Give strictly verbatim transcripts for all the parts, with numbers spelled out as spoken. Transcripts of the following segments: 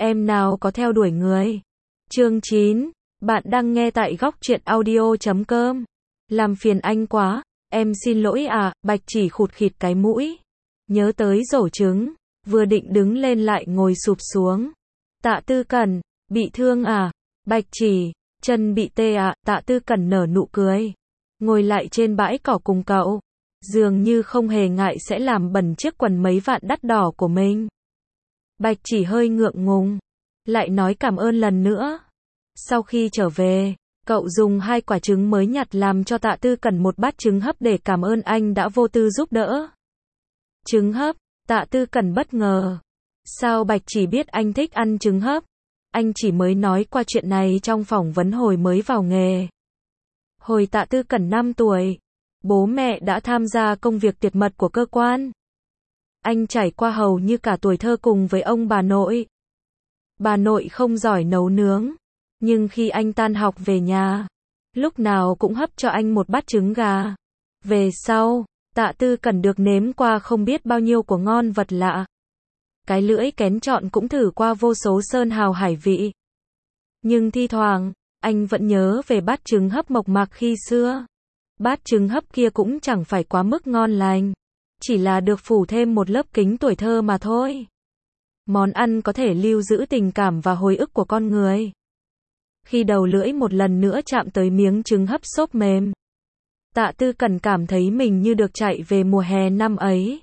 em nào có theo đuổi người. Chương chín. Bạn đang nghe tại góc truyện audio chấm com. Làm phiền anh quá, em xin lỗi à, Bạch Chỉ khụt khịt cái mũi. Nhớ tới rổ trứng, vừa định đứng lên lại ngồi sụp xuống. Tạ Tư Cẩn, bị thương à? Bạch Chỉ, chân bị tê à? Tạ Tư Cẩn nở nụ cười. Ngồi lại trên bãi cỏ cùng cậu. Dường như không hề ngại sẽ làm bẩn chiếc quần mấy vạn đắt đỏ của mình. Bạch Chỉ hơi ngượng ngùng. Lại nói cảm ơn lần nữa. Sau khi trở về, cậu dùng hai quả trứng mới nhặt làm cho Tạ Tư Cẩn một bát trứng hấp để cảm ơn anh đã vô tư giúp đỡ. Trứng hấp, Tạ Tư Cẩn bất ngờ. Sao Bạch Chỉ biết anh thích ăn trứng hấp? Anh chỉ mới nói qua chuyện này trong phỏng vấn hồi mới vào nghề. Hồi Tạ Tư Cẩn năm tuổi, bố mẹ đã tham gia công việc tuyệt mật của cơ quan. Anh trải qua hầu như cả tuổi thơ cùng với ông bà nội. Bà nội không giỏi nấu nướng, nhưng khi anh tan học về nhà, lúc nào cũng hấp cho anh một bát trứng gà. Về sau, Tạ Tư Cẩn được nếm qua không biết bao nhiêu của ngon vật lạ. Cái lưỡi kén chọn cũng thử qua vô số sơn hào hải vị. Nhưng thi thoảng, anh vẫn nhớ về bát trứng hấp mộc mạc khi xưa. Bát trứng hấp kia cũng chẳng phải quá mức ngon lành, chỉ là được phủ thêm một lớp kính tuổi thơ mà thôi. Món ăn có thể lưu giữ tình cảm và hồi ức của con người. Khi đầu lưỡi một lần nữa chạm tới miếng trứng hấp xốp mềm, Tạ Tư Cẩn cảm thấy mình như được chạy về mùa hè năm ấy.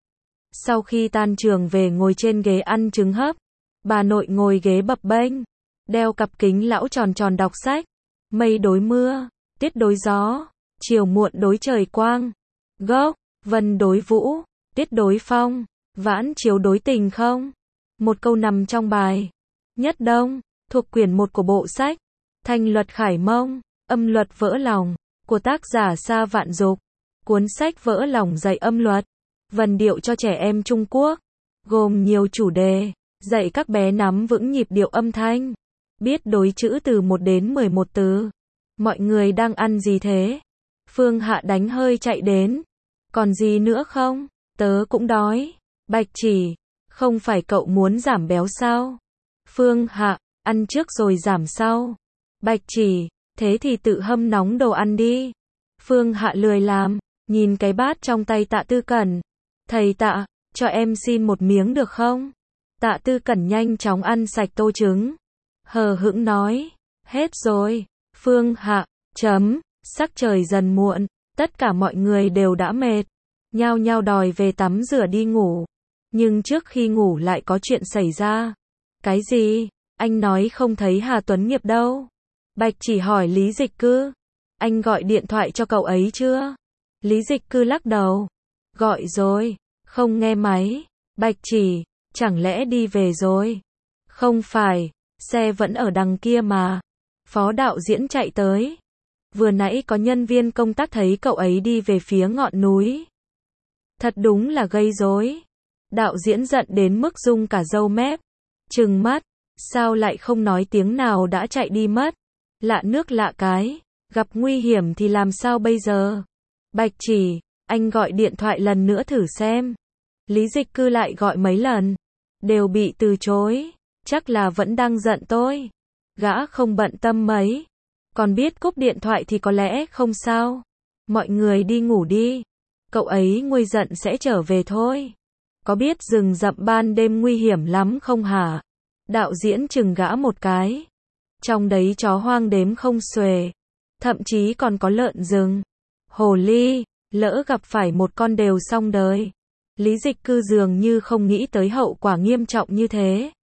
Sau khi tan trường về ngồi trên ghế ăn trứng hấp, bà nội ngồi ghế bập bênh, đeo cặp kính lão tròn tròn đọc sách. Mây đối mưa, tiết đối gió, chiều muộn đối trời quang, gốc, vân đối vũ, tiết đối phong, vãn chiếu đối tình không. Một câu nằm trong bài Nhất Đông, thuộc quyển một của bộ sách Thanh luật khải mông, âm luật vỡ lòng, của tác giả Sa Vạn Dục. Cuốn sách vỡ lòng dạy âm luật, vần điệu cho trẻ em Trung Quốc, gồm nhiều chủ đề, dạy các bé nắm vững nhịp điệu âm thanh, biết đối chữ từ một đến mười một từ. Mọi người đang ăn gì thế? Phương Hạ đánh hơi chạy đến. Còn gì nữa không? Tớ cũng đói. Bạch Chỉ, không phải cậu muốn giảm béo sao? Phương Hạ, ăn trước rồi giảm sau. Bạch Chỉ, thế thì tự hâm nóng đồ ăn đi. Phương Hạ lười làm, nhìn cái bát trong tay Tạ Tư Cẩn. Thầy Tạ, cho em xin một miếng được không? Tạ Tư Cẩn nhanh chóng ăn sạch tô trứng. Hờ hững nói, hết rồi. Phương Hạ, chấm, sắc trời dần muộn, tất cả mọi người đều đã mệt, nhao nhao đòi về tắm rửa đi ngủ. Nhưng trước khi ngủ lại có chuyện xảy ra. Cái gì? Anh nói không thấy Hà Tuấn Nghiệp đâu. Bạch Chỉ hỏi Lý Dịch Cư. Anh gọi điện thoại cho cậu ấy chưa? Lý Dịch Cư lắc đầu. Gọi rồi, không nghe máy. Bạch Chỉ, chẳng lẽ đi về rồi? Không phải, xe vẫn ở đằng kia mà. Phó đạo diễn chạy tới. Vừa nãy có nhân viên công tác thấy cậu ấy đi về phía ngọn núi. Thật đúng là gây rối. Đạo diễn giận đến mức rung cả râu mép. Trừng mắt, sao lại không nói tiếng nào đã chạy đi mất? Lạ nước lạ cái, gặp nguy hiểm thì làm sao bây giờ? Bạch Chỉ, anh gọi điện thoại lần nữa thử xem. Lý Dịch Cư lại gọi mấy lần, đều bị từ chối. Chắc là vẫn đang giận tôi. Gã không bận tâm mấy, còn biết cúp điện thoại thì có lẽ không sao. Mọi người đi ngủ đi, cậu ấy nguôi giận sẽ trở về thôi. Có biết rừng rậm ban đêm nguy hiểm lắm không hả? Đạo diễn chừng gã một cái. Trong đấy chó hoang đếm không xuể, thậm chí còn có lợn rừng, hồ ly, lỡ gặp phải một con đều xong đời. Lý Dịch Cư dường như không nghĩ tới hậu quả nghiêm trọng như thế.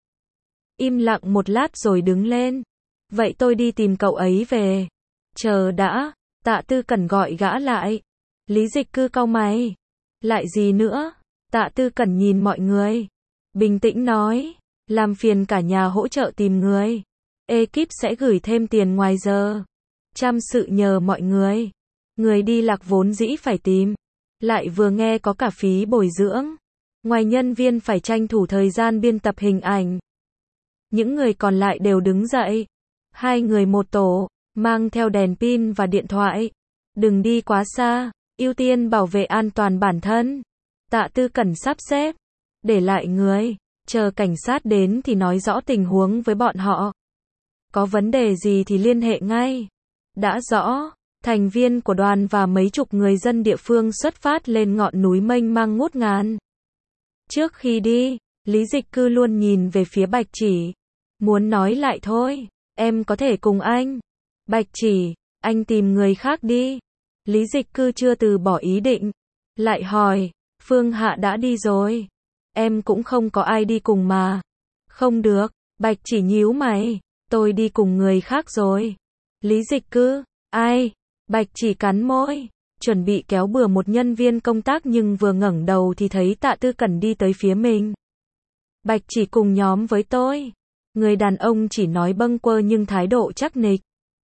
Im lặng một lát rồi đứng lên. Vậy tôi đi tìm cậu ấy về. Chờ đã, Tạ Tư Cẩn gọi gã lại. Lý Dịch Cư cau mày. Lại gì nữa? Tạ Tư Cẩn nhìn mọi người, bình tĩnh nói, làm phiền cả nhà hỗ trợ tìm người. Ekip sẽ gửi thêm tiền ngoài giờ. Chăm sự nhờ mọi người. Người đi lạc vốn dĩ phải tìm, lại vừa nghe có cả phí bồi dưỡng. Ngoài nhân viên phải tranh thủ thời gian biên tập hình ảnh. Những người còn lại đều đứng dậy. Hai người một tổ, mang theo đèn pin và điện thoại. Đừng đi quá xa, ưu tiên bảo vệ an toàn bản thân. Tạ Tư Cẩn sắp xếp, để lại người, Chờ cảnh sát đến thì nói rõ tình huống với bọn họ. Có vấn đề gì thì liên hệ ngay. Đã rõ, thành viên của đoàn và mấy chục người dân địa phương xuất phát lên ngọn núi mênh mang ngút ngàn. Trước khi đi, Lý Dịch Cư luôn nhìn về phía Bạch Chỉ. Muốn nói lại thôi, em có thể cùng anh. Bạch Chỉ, anh tìm người khác đi. Lý Dịch Cư chưa từ bỏ ý định. Lại hỏi, Phương Hạ đã đi rồi. Em cũng không có ai đi cùng mà. Không được, Bạch Chỉ nhíu mày. Tôi đi cùng người khác rồi. Lý Dịch Cư, ai? Bạch Chỉ cắn môi, chuẩn bị kéo bừa một nhân viên công tác nhưng vừa ngẩng đầu thì thấy Tạ Tư Cẩn đi tới phía mình. Bạch Chỉ cùng nhóm với tôi. Người đàn ông chỉ nói bâng quơ nhưng thái độ chắc nịch.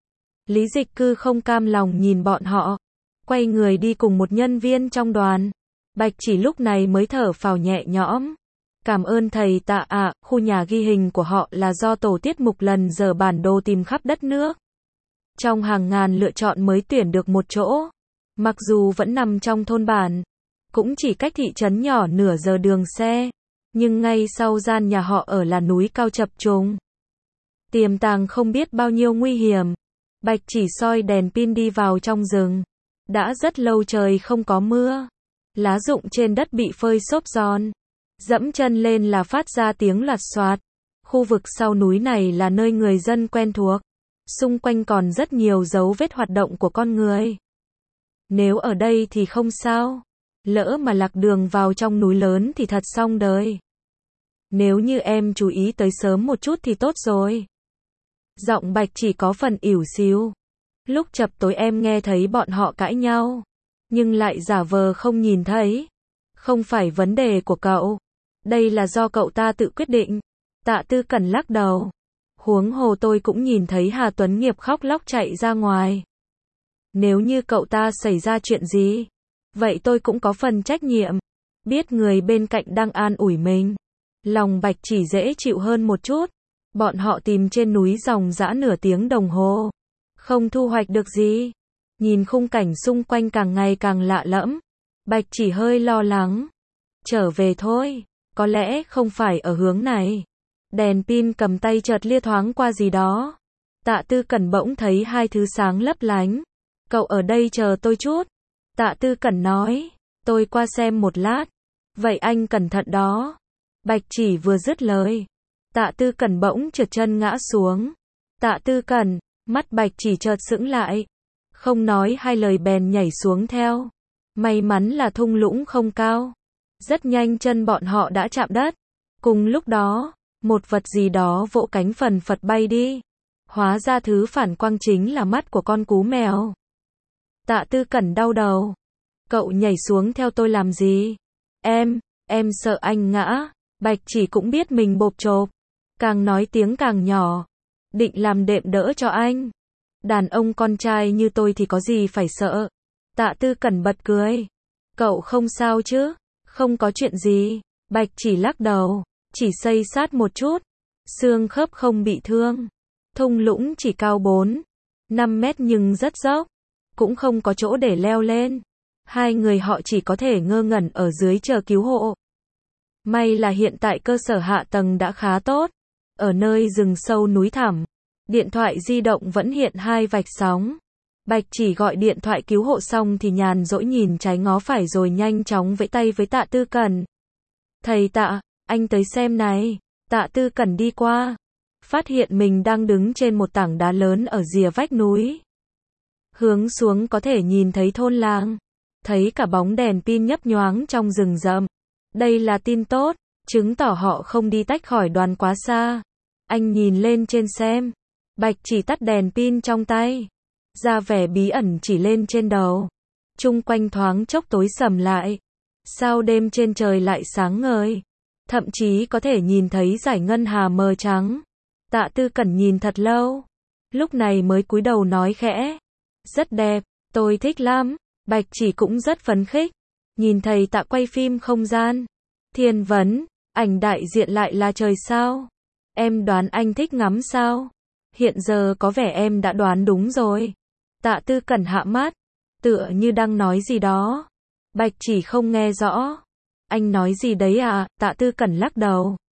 Lý Dịch Cư không cam lòng nhìn bọn họ. Quay người đi cùng một nhân viên trong đoàn. Bạch Chỉ lúc này mới thở phào nhẹ nhõm. Cảm ơn thầy Tạ ạ, à, khu nhà ghi hình của họ là do tổ tiết mục lần giờ bản đồ tìm khắp đất nước. Trong hàng ngàn lựa chọn mới tuyển được một chỗ. Mặc dù vẫn nằm trong thôn bản, cũng chỉ cách thị trấn nhỏ nửa giờ đường xe. Nhưng ngay sau gian nhà họ ở là núi cao chập trùng. Tiềm tàng không biết bao nhiêu nguy hiểm. Bạch Chỉ soi đèn pin đi vào trong rừng. Đã rất lâu trời không có mưa. Lá rụng trên đất bị phơi xốp giòn. Dẫm chân lên là phát ra tiếng loạt xoạt. Khu vực sau núi này là nơi người dân quen thuộc. Xung quanh còn rất nhiều dấu vết hoạt động của con người. Nếu ở đây thì không sao. Lỡ mà lạc đường vào trong núi lớn thì thật xong đời. Nếu như em chú ý tới sớm một chút thì tốt rồi. Giọng Bạch Chỉ có phần ỉu xìu. Lúc chập tối em nghe thấy bọn họ cãi nhau. Nhưng lại giả vờ không nhìn thấy. Không phải vấn đề của cậu. Đây là do cậu ta tự quyết định. Tạ Tư Cẩn lắc đầu. Huống hồ tôi cũng nhìn thấy Hà Tuấn Nghiệp khóc lóc chạy ra ngoài. Nếu như cậu ta xảy ra chuyện gì, vậy tôi cũng có phần trách nhiệm. Biết người bên cạnh đang an ủi mình. Lòng Bạch Chỉ dễ chịu hơn một chút. Bọn họ tìm trên núi dòng dã nửa tiếng đồng hồ. Không thu hoạch được gì. Nhìn khung cảnh xung quanh càng ngày càng lạ lẫm. Bạch Chỉ hơi lo lắng. Trở về thôi. Có lẽ không phải ở hướng này. Đèn pin cầm tay chợt lia thoáng qua gì đó. Tạ Tư Cẩn bỗng thấy hai thứ sáng lấp lánh. Cậu ở đây chờ tôi chút. Tạ Tư Cẩn nói. Tôi qua xem một lát. Vậy anh cẩn thận đó. Bạch Chỉ vừa dứt lời. Tạ Tư Cẩn bỗng trượt chân ngã xuống. Tạ Tư Cẩn, mắt Bạch Chỉ chợt sững lại. Không nói hai lời bèn nhảy xuống theo. May mắn là thung lũng không cao. Rất nhanh chân bọn họ đã chạm đất. Cùng lúc đó, một vật gì đó vỗ cánh phần phật bay đi. Hóa ra thứ phản quang chính là mắt của con cú mèo. Tạ Tư Cẩn đau đầu. Cậu nhảy xuống theo tôi làm gì? Em, em sợ anh ngã. Bạch Chỉ cũng biết mình bộp chộp. Càng nói tiếng càng nhỏ. Định làm đệm đỡ cho anh. Đàn ông con trai như tôi thì có gì phải sợ. Tạ Tư Cẩn bật cười. Cậu không sao chứ? Không có chuyện gì. Bạch Chỉ lắc đầu. Chỉ xây sát một chút. Xương khớp không bị thương. Thung lũng chỉ cao bốn, năm mét nhưng rất dốc. Cũng không có chỗ để leo lên. Hai người họ chỉ có thể ngơ ngẩn ở dưới chờ cứu hộ. May là hiện tại cơ sở hạ tầng đã khá tốt. Ở nơi rừng sâu núi thẳm, điện thoại di động vẫn hiện hai vạch sóng. Bạch Chỉ gọi điện thoại cứu hộ xong thì nhàn rỗi nhìn trái ngó phải rồi nhanh chóng vẫy tay với Tạ Tư Cẩn. Thầy Tạ, anh tới xem này. Tạ Tư Cẩn đi qua. Phát hiện mình đang đứng trên một tảng đá lớn ở rìa vách núi. Hướng xuống có thể nhìn thấy thôn làng. Thấy cả bóng đèn pin nhấp nhoáng trong rừng rậm. Đây là tin tốt, chứng tỏ họ không đi tách khỏi đoàn quá xa. Anh nhìn lên trên xem. Bạch Chỉ tắt đèn pin trong tay. Ra vẻ bí ẩn chỉ lên trên đầu. Chung quanh thoáng chốc tối sầm lại. Sao đêm trên trời lại sáng ngời. Thậm chí có thể nhìn thấy dải ngân hà mờ trắng. Tạ Tư Cẩn nhìn thật lâu. Lúc này mới cúi đầu nói khẽ. Rất đẹp, tôi thích lắm. Bạch Chỉ cũng rất phấn khích. Nhìn thầy Tạ quay phim không gian. Thiên vấn, ảnh đại diện lại là trời sao? Em đoán anh thích ngắm sao? Hiện giờ có vẻ em đã đoán đúng rồi. Tạ Tư Cẩn hạ mắt. Tựa như đang nói gì đó. Bạch Chỉ không nghe rõ. Anh nói gì đấy à? Tạ Tư Cẩn lắc đầu.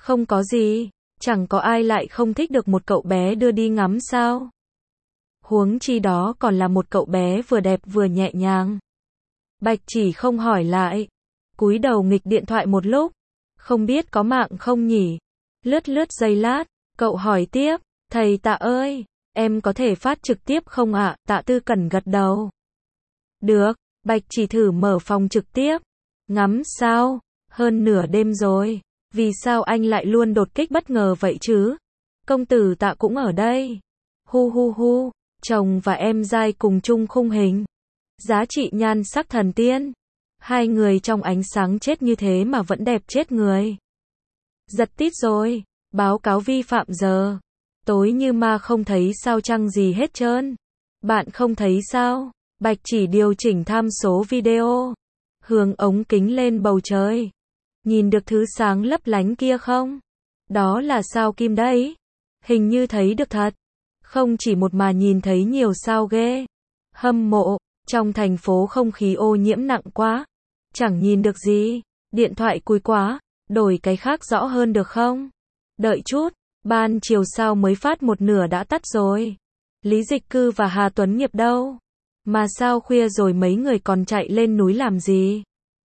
Không có gì, chẳng có ai lại không thích được một cậu bé đưa đi ngắm sao. Huống chi đó còn là một cậu bé vừa đẹp vừa nhẹ nhàng. Bạch Chỉ không hỏi lại, cúi đầu nghịch điện thoại một lúc, không biết có mạng không nhỉ. Lướt lướt giây lát, cậu hỏi tiếp, thầy Tạ ơi, em có thể phát trực tiếp không ạ? Tạ Tư Cẩn gật đầu. Được, Bạch Chỉ thử mở phòng trực tiếp. Ngắm sao? Hơn nửa đêm rồi, vì sao anh lại luôn đột kích bất ngờ vậy chứ? Công tử Tạ cũng ở đây. Hu hu hu, chồng và em dai cùng chung khung hình. Giá trị nhan sắc thần tiên. Hai người trong ánh sáng chết như thế mà vẫn đẹp chết người. Giật tít rồi, báo cáo vi phạm giờ. Tối như ma không thấy sao chăng gì hết trơn. Bạn không thấy sao? Bạch Chỉ điều chỉnh tham số video. Hướng ống kính lên bầu trời. Nhìn được thứ sáng lấp lánh kia không? Đó là sao kim đấy. Hình như thấy được thật. Không chỉ một mà nhìn thấy nhiều sao ghê. Hâm mộ, trong thành phố không khí ô nhiễm nặng quá. Chẳng nhìn được gì. Điện thoại cùi quá, đổi cái khác rõ hơn được không? Đợi chút, ban chiều sao mới phát một nửa đã tắt rồi. Lý Dịch Cư và Hà Tuấn Nghiệp đâu? Mà sao khuya rồi mấy người còn chạy lên núi làm gì?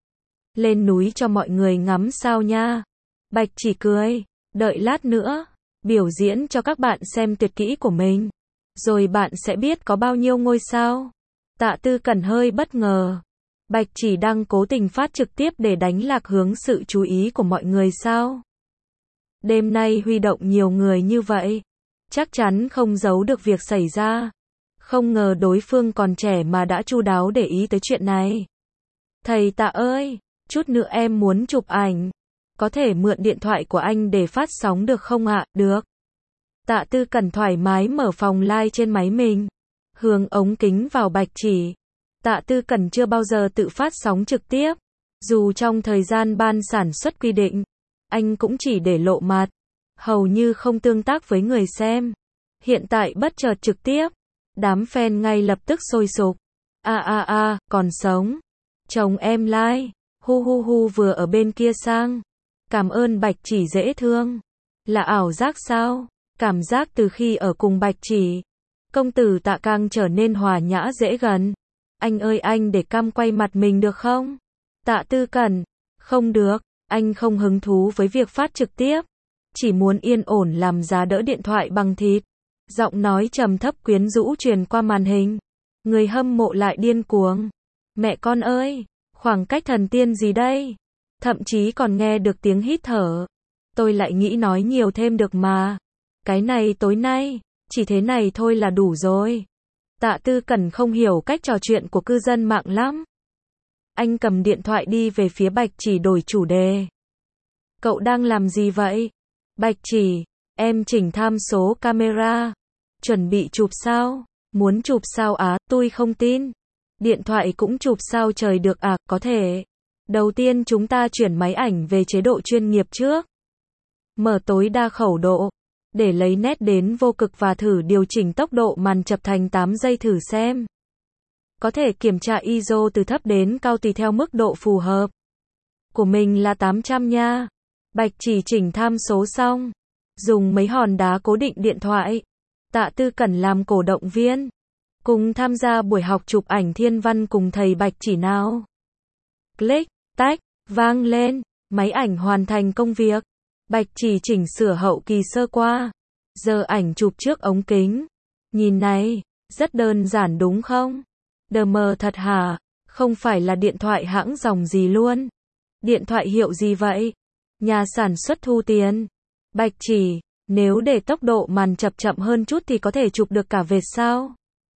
Lên núi cho mọi người ngắm sao nha. Bạch Chỉ cười, đợi lát nữa, biểu diễn cho các bạn xem tuyệt kỹ của mình. Rồi bạn sẽ biết có bao nhiêu ngôi sao. Tạ Tư Cẩn hơi bất ngờ. Bạch Chỉ đang cố tình phát trực tiếp để đánh lạc hướng sự chú ý của mọi người sao? Đêm nay huy động nhiều người như vậy, chắc chắn không giấu được việc xảy ra. Không ngờ đối phương còn trẻ mà đã chu đáo để ý tới chuyện này. Thầy Tạ ơi, chút nữa em muốn chụp ảnh. Có thể mượn điện thoại của anh để phát sóng được không ạ? Được. Tạ Tư Cẩn thoải mái mở phòng live trên máy mình. Hướng ống kính vào Bạch Chỉ. Tạ Tư Cẩn chưa bao giờ tự phát sóng trực tiếp. Dù trong thời gian ban sản xuất quy định, anh cũng chỉ để lộ mặt. Hầu như không tương tác với người xem. Hiện tại bất chợt trực tiếp. Đám fan ngay lập tức sôi sục. A a a, còn sống. Chồng em like. Hu hu hu vừa ở bên kia sang. Cảm ơn Bạch Chỉ dễ thương. Là ảo giác sao? Cảm giác từ khi ở cùng Bạch Chỉ, công tử Tạ càng trở nên hòa nhã dễ gần. Anh ơi anh để cam quay mặt mình được không? Tạ Tư Cẩn, không được, anh không hứng thú với việc phát trực tiếp. Chỉ muốn yên ổn làm giá đỡ điện thoại bằng thịt. Giọng nói trầm thấp quyến rũ truyền qua màn hình. Người hâm mộ lại điên cuồng. Mẹ con ơi, khoảng cách thần tiên gì đây? Thậm chí còn nghe được tiếng hít thở. Tôi lại nghĩ nói nhiều thêm được mà. Cái này tối nay, chỉ thế này thôi là đủ rồi. Tạ Tư Cẩn không hiểu cách trò chuyện của cư dân mạng lắm. Anh cầm điện thoại đi về phía Bạch Chỉ đổi chủ đề. Cậu đang làm gì vậy? Bạch Chỉ, em chỉnh tham số camera. Chuẩn bị chụp sao? Muốn chụp sao á? Tôi không tin. Điện thoại cũng chụp sao trời được à? Có thể. Đầu tiên chúng ta chuyển máy ảnh về chế độ chuyên nghiệp trước. Mở tối đa khẩu độ. Để lấy nét đến vô cực và thử điều chỉnh tốc độ màn chập thành tám giây thử xem. Có thể kiểm tra i ét ô từ thấp đến cao tùy theo mức độ phù hợp. Của mình là tám trăm nha. Bạch Chỉ chỉnh tham số xong. Dùng mấy hòn đá cố định điện thoại. Tạ Tư Cẩn làm cổ động viên. Cùng tham gia buổi học chụp ảnh thiên văn cùng thầy Bạch Chỉ nào. Click, tách, vang lên. Máy ảnh hoàn thành công việc. Bạch Chỉ chỉnh sửa hậu kỳ sơ qua. Giờ ảnh chụp trước ống kính. Nhìn này, rất đơn giản đúng không? Đờ mờ thật hả? Không phải là điện thoại hãng dòng gì luôn. Điện thoại hiệu gì vậy? Nhà sản xuất thu tiền. Bạch Chỉ, nếu để tốc độ màn chập chậm hơn chút thì có thể chụp được cả vệt sao?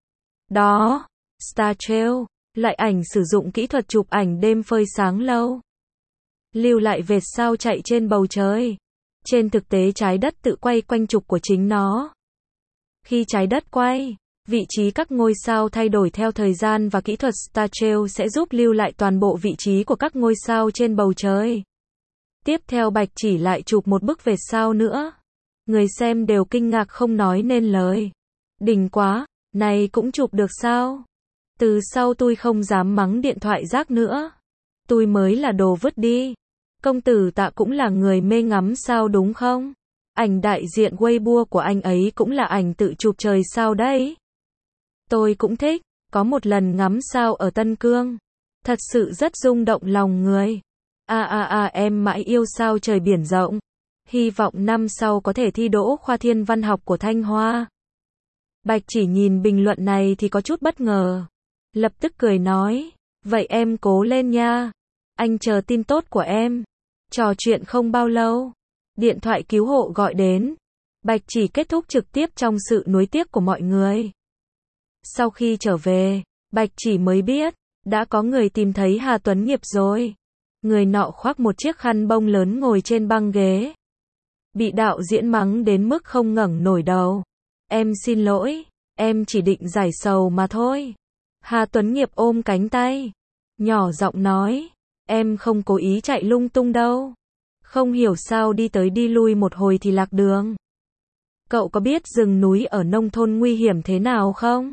Đó, Star Trail, loại ảnh sử dụng kỹ thuật chụp ảnh đêm phơi sáng lâu. Lưu lại vệt sao chạy trên bầu trời. Trên thực tế trái đất tự quay quanh trục của chính nó. Khi trái đất quay, vị trí các ngôi sao thay đổi theo thời gian và kỹ thuật Star Trail sẽ giúp lưu lại toàn bộ vị trí của các ngôi sao trên bầu trời. Tiếp theo Bạch Chỉ lại chụp một bức vệt sao nữa. Người xem đều kinh ngạc không nói nên lời. Đỉnh quá, này cũng chụp được sao? Từ sau tôi không dám mắng điện thoại rác nữa. Tôi mới là đồ vứt đi. Công tử Tạ cũng là người mê ngắm sao đúng không? Ảnh đại diện Weibo của anh ấy cũng là ảnh tự chụp trời sao đấy. Tôi cũng thích, có một lần ngắm sao ở Tân Cương. Thật sự rất rung động lòng người. À à à em mãi yêu sao trời biển rộng. Hy vọng năm sau có thể thi đỗ khoa Thiên Văn học của Thanh Hoa. Bạch Chỉ nhìn bình luận này thì có chút bất ngờ. Lập tức cười nói, vậy em cố lên nha. Anh chờ tin tốt của em. Trò chuyện không bao lâu, điện thoại cứu hộ gọi đến. Bạch Chỉ kết thúc trực tiếp trong sự nuối tiếc của mọi người. Sau khi trở về, Bạch Chỉ mới biết, đã có người tìm thấy Hà Tuấn Nghiệp rồi. Người nọ khoác một chiếc khăn bông lớn ngồi trên băng ghế. Bị đạo diễn mắng đến mức không ngẩng nổi đầu. Em xin lỗi, em chỉ định giải sầu mà thôi. Hà Tuấn Nghiệp ôm cánh tay, nhỏ giọng nói, em không cố ý chạy lung tung đâu. Không hiểu sao đi tới đi lui một hồi thì lạc đường. Cậu có biết rừng núi ở nông thôn nguy hiểm thế nào không?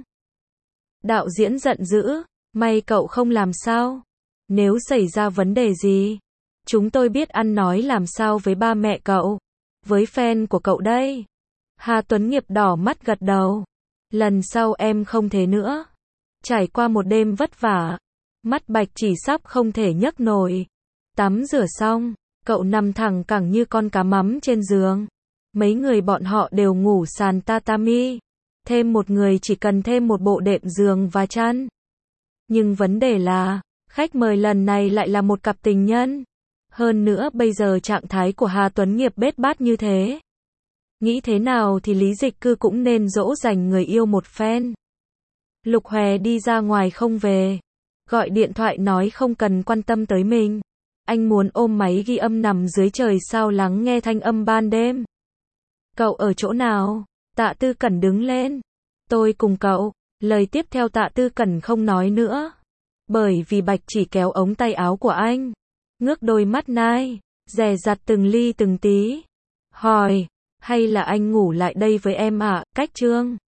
Đạo diễn giận dữ, may cậu không làm sao. Nếu xảy ra vấn đề gì, chúng tôi biết ăn nói làm sao với ba mẹ cậu, với fan của cậu đây. Hà Tuấn Nghiệp đỏ mắt gật đầu. Lần sau em không thế nữa. Trải qua một đêm vất vả, mắt Bạch Chỉ sắp không thể nhấc nổi. Tắm rửa xong, cậu nằm thẳng cẳng như con cá mắm trên giường. Mấy người bọn họ đều ngủ sàn tatami. Thêm một người chỉ cần thêm một bộ đệm giường và chăn. Nhưng vấn đề là, khách mời lần này lại là một cặp tình nhân. Hơn nữa bây giờ trạng thái của Hà Tuấn Nghiệp bết bát như thế. Nghĩ thế nào thì Lý Dịch Cư cũng nên dỗ dành người yêu một phen. Lục Hòe đi ra ngoài không về. Gọi điện thoại nói không cần quan tâm tới mình. Anh muốn ôm máy ghi âm nằm dưới trời sao lắng nghe thanh âm ban đêm. Cậu ở chỗ nào? Tạ Tư Cẩn đứng lên. Tôi cùng cậu. Lời tiếp theo Tạ Tư Cẩn không nói nữa. Bởi vì Bạch Chỉ kéo ống tay áo của anh. Ngước đôi mắt nai. Dè dặt từng ly từng tí. Hỏi. Hay là anh ngủ lại đây với em ạ? Cách Trương.